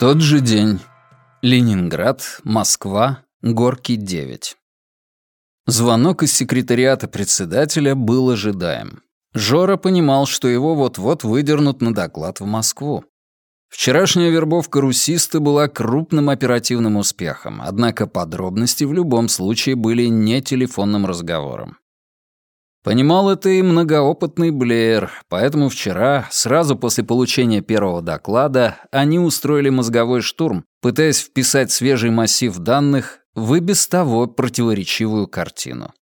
Тот же день. Ленинград, Москва, Горки, 9. Звонок из секретариата председателя был ожидаем. Жора понимал, что его вот-вот выдернут на доклад в Москву. Вчерашняя вербовка русиста была крупным оперативным успехом, однако подробности в любом случае были не телефонным разговором. Понимал это и многоопытный Блеер, поэтому вчера, сразу после получения первого доклада, они устроили мозговой штурм, пытаясь вписать свежий массив данных в и без того противоречивую картину.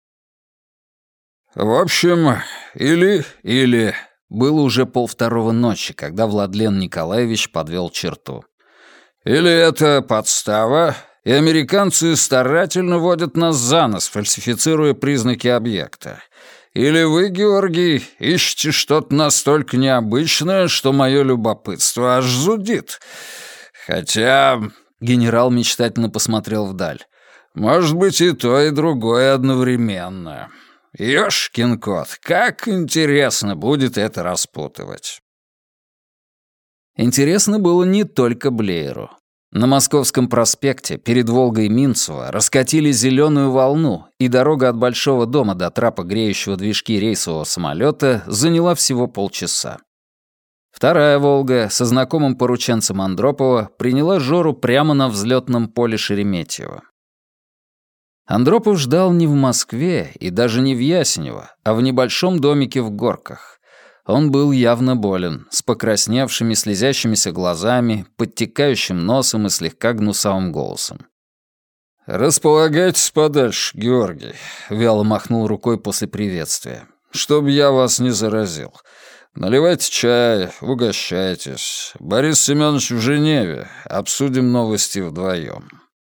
«В общем, или...» Было уже 1:30 ночи, когда Владлен Николаевич подвел черту. «Или это подстава, и американцы старательно водят нас за нос, фальсифицируя признаки объекта. Или вы, Георгий, ищете что-то настолько необычное, что мое любопытство аж зудит. Хотя...» — генерал мечтательно посмотрел вдаль. «Может быть, и то, и другое одновременно. Ёшкин кот, как интересно будет это распутывать». Интересно было не только Блееру. На Московском проспекте перед Волгой Минцева раскатили зеленую волну, и дорога от Большого дома до трапа, греющего движки рейсового самолета, заняла всего полчаса. Вторая «Волга» со знакомым порученцем Андропова приняла Жору прямо на взлетном поле Шереметьево. Андропов ждал не в Москве и даже не в Ясенево, а в небольшом домике в Горках. Он был явно болен, с покрасневшими, слезящимися глазами, подтекающим носом и слегка гнусавым голосом. «Располагайтесь подальше, Георгий», — вяло махнул рукой после приветствия, «чтоб я вас не заразил. Наливайте чай, угощайтесь. Борис Семенович в Женеве. Обсудим новости вдвоем».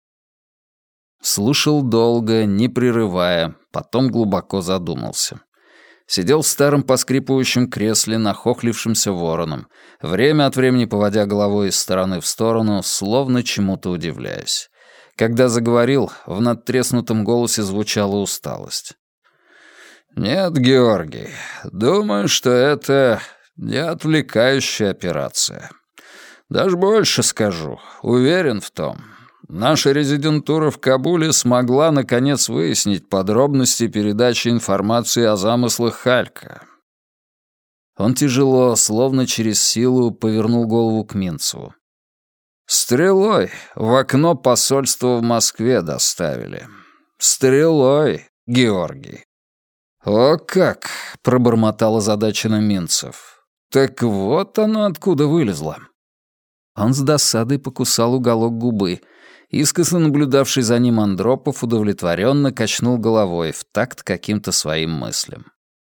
Слушал долго, не прерывая, потом глубоко задумался. Сидел в старом поскрипывающем кресле, нахохлившимся вороном, время от времени поводя головой из стороны в сторону, словно чему-то удивляясь. Когда заговорил, в надтреснутом голосе звучала усталость. «Нет, Георгий, думаю, что это не отвлекающая операция. Даже больше скажу, уверен в том. Наша резидентура в Кабуле смогла, наконец, выяснить подробности передачи информации о замыслах Халька». Он тяжело, словно через силу, повернул голову к Минцеву. «Стрелой в окно посольства в Москве доставили. Стрелой, Георгий». «О как!» — пробормотал озадаченно Минцев. «Так вот оно откуда вылезло». Он с досадой покусал уголок губы. Искоса наблюдавший за ним Андропов удовлетворенно качнул головой в такт каким-то своим мыслям.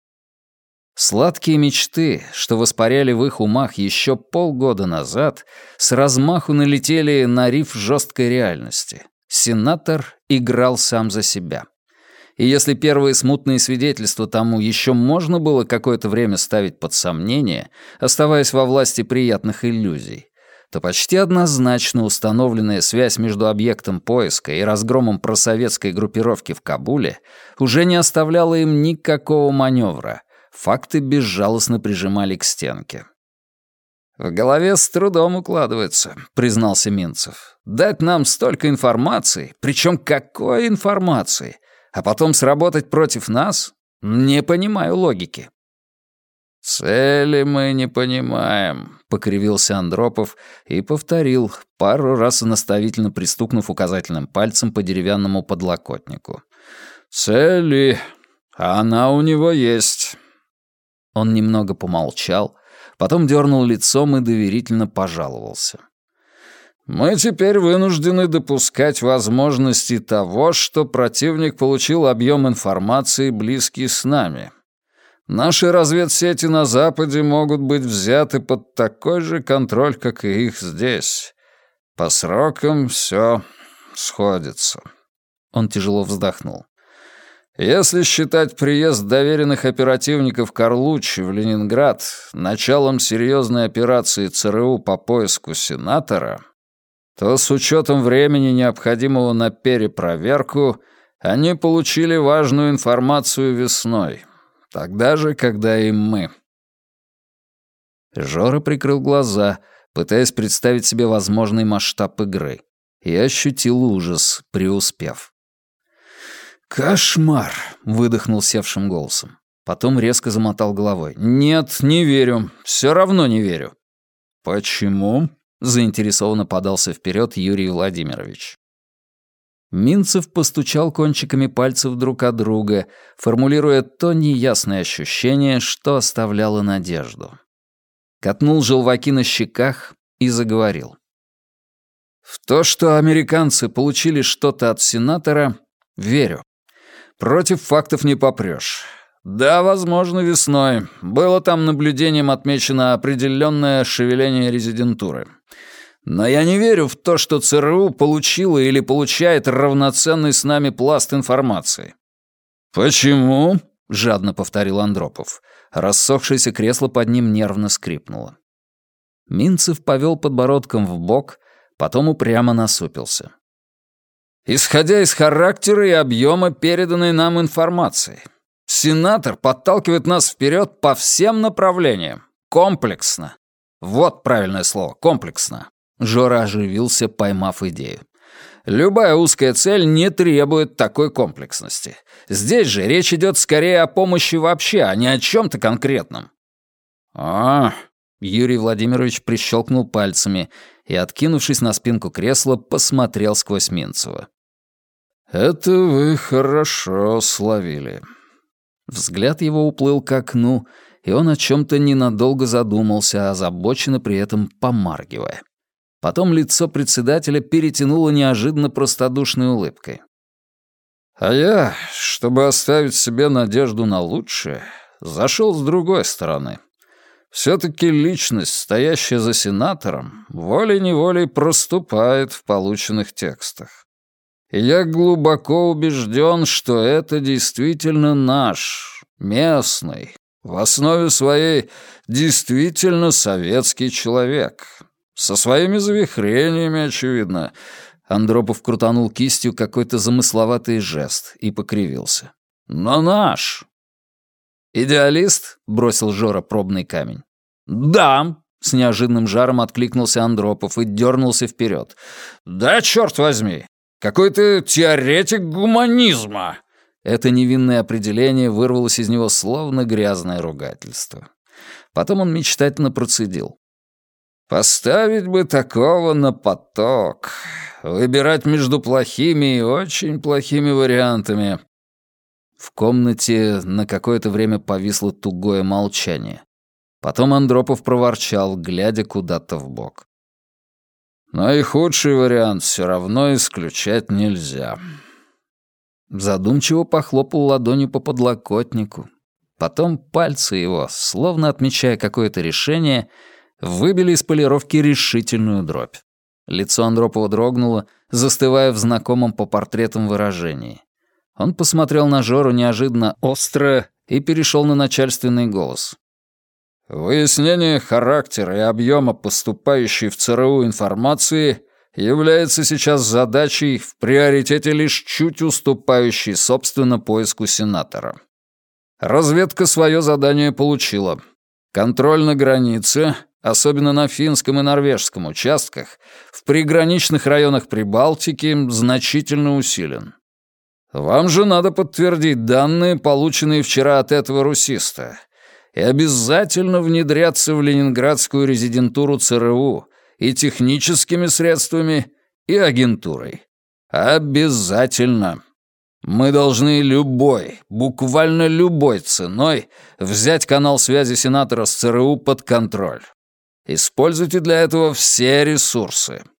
Сладкие мечты, что воспаряли в их умах еще полгода назад, с размаху налетели на риф жесткой реальности. Сенатор играл сам за себя. И если первые смутные свидетельства тому еще можно было какое-то время ставить под сомнение, оставаясь во власти приятных иллюзий, то почти однозначно установленная связь между объектом поиска и разгромом просоветской группировки в Кабуле уже не оставляла им никакого маневра. Факты безжалостно прижимали к стенке. «В голове с трудом укладывается», — признался Минцев. «Дать нам столько информации, причем какой информации, а потом сработать против нас? Не понимаю логики». «Цели мы не понимаем», — покривился Андропов и повторил, пару раз наставительно пристукнув указательным пальцем по деревянному подлокотнику. «Цели, она у него есть». Он немного помолчал, потом дернул лицом и доверительно пожаловался. «Мы теперь вынуждены допускать возможности того, что противник получил объем информации, близкий с нами. Наши разведсети на Западе могут быть взяты под такой же контроль, как и их здесь. По срокам все сходится». Он тяжело вздохнул. «Если считать приезд доверенных оперативников Карлуччи в Ленинград началом серьезной операции ЦРУ по поиску сенатора, то с учетом времени, необходимого на перепроверку, они получили важную информацию весной. Тогда же, когда и мы». Жора прикрыл глаза, пытаясь представить себе возможный масштаб игры, и ощутил ужас, преуспев. «Кошмар!» — выдохнул севшим голосом. Потом резко замотал головой. «Нет, не верю. Все равно не верю». «Почему?» — заинтересованно подался вперед Юрий Владимирович. Минцев постучал кончиками пальцев друг от друга, формулируя то неясное ощущение, что оставляло надежду. Катнул желваки на щеках и заговорил. «В то, что американцы получили что-то от сенатора, верю. Против фактов не попрёшь. Да, возможно, весной. Было там наблюдением отмечено определенное шевеление резидентуры. Но я не верю в то, что ЦРУ получило или получает равноценный с нами пласт информации». «Почему?» — жадно повторил Андропов. Рассохшееся кресло под ним нервно скрипнуло. Минцев повел подбородком вбок, потом упрямо насупился. «Исходя из характера и объема переданной нам информации, сенатор подталкивает нас вперед по всем направлениям. Комплексно. Вот правильное слово — комплексно». Жора оживился, поймав идею. «Любая узкая цель не требует такой комплексности. Здесь же речь идет скорее о помощи вообще, а не о чем-то конкретном». Юрий Владимирович прищелкнул пальцами и, откинувшись на спинку кресла, посмотрел сквозь Минцева. «Это вы хорошо словили». Взгляд его уплыл к окну, и он о чем-то ненадолго задумался, озабоченно при этом помаргивая. Потом лицо председателя перетянуло неожиданно простодушной улыбкой. «А я, чтобы оставить себе надежду на лучшее, зашел с другой стороны. Все-таки личность, стоящая за сенатором, волей-неволей проступает в полученных текстах. И я глубоко убежден, что это действительно наш, местный, в основе своей действительно советский человек. Со своими завихрениями, очевидно». Андропов крутанул кистью какой-то замысловатый жест и покривился. «Но наш!» «Идеалист?» — бросил Жора пробный камень. «Да!» — с неожиданным жаром откликнулся Андропов и дернулся вперед. «Да, черт возьми! Какой-то теоретик гуманизма!» Это невинное определение вырвалось из него словно грязное ругательство. Потом он мечтательно процедил. «Поставить бы такого на поток. Выбирать между плохими и очень плохими вариантами». В комнате на какое-то время повисло тугое молчание. Потом Андропов проворчал, глядя куда-то вбок. «Но и худший вариант все равно исключать нельзя». Задумчиво похлопал ладонью по подлокотнику. Потом пальцы его, словно отмечая какое-то решение, выбили из полировки решительную дробь. Лицо Андропова дрогнуло, застывая в знакомом по портретам выражении. Он посмотрел на Жору неожиданно остро и перешел на начальственный голос. «Выяснение характера и объема поступающей в ЦРУ информации является сейчас задачей в приоритете лишь чуть уступающей, собственно, поиску сенатора. Разведка свое задание получила. Контроль на границе, особенно на финском и норвежском участках, в приграничных районах Прибалтики значительно усилен. Вам же надо подтвердить данные, полученные вчера от этого русиста, и обязательно внедряться в ленинградскую резидентуру ЦРУ и техническими средствами, и агентурой. Обязательно. Мы должны любой, буквально любой ценой взять канал связи сенатора с ЦРУ под контроль. Используйте для этого все ресурсы.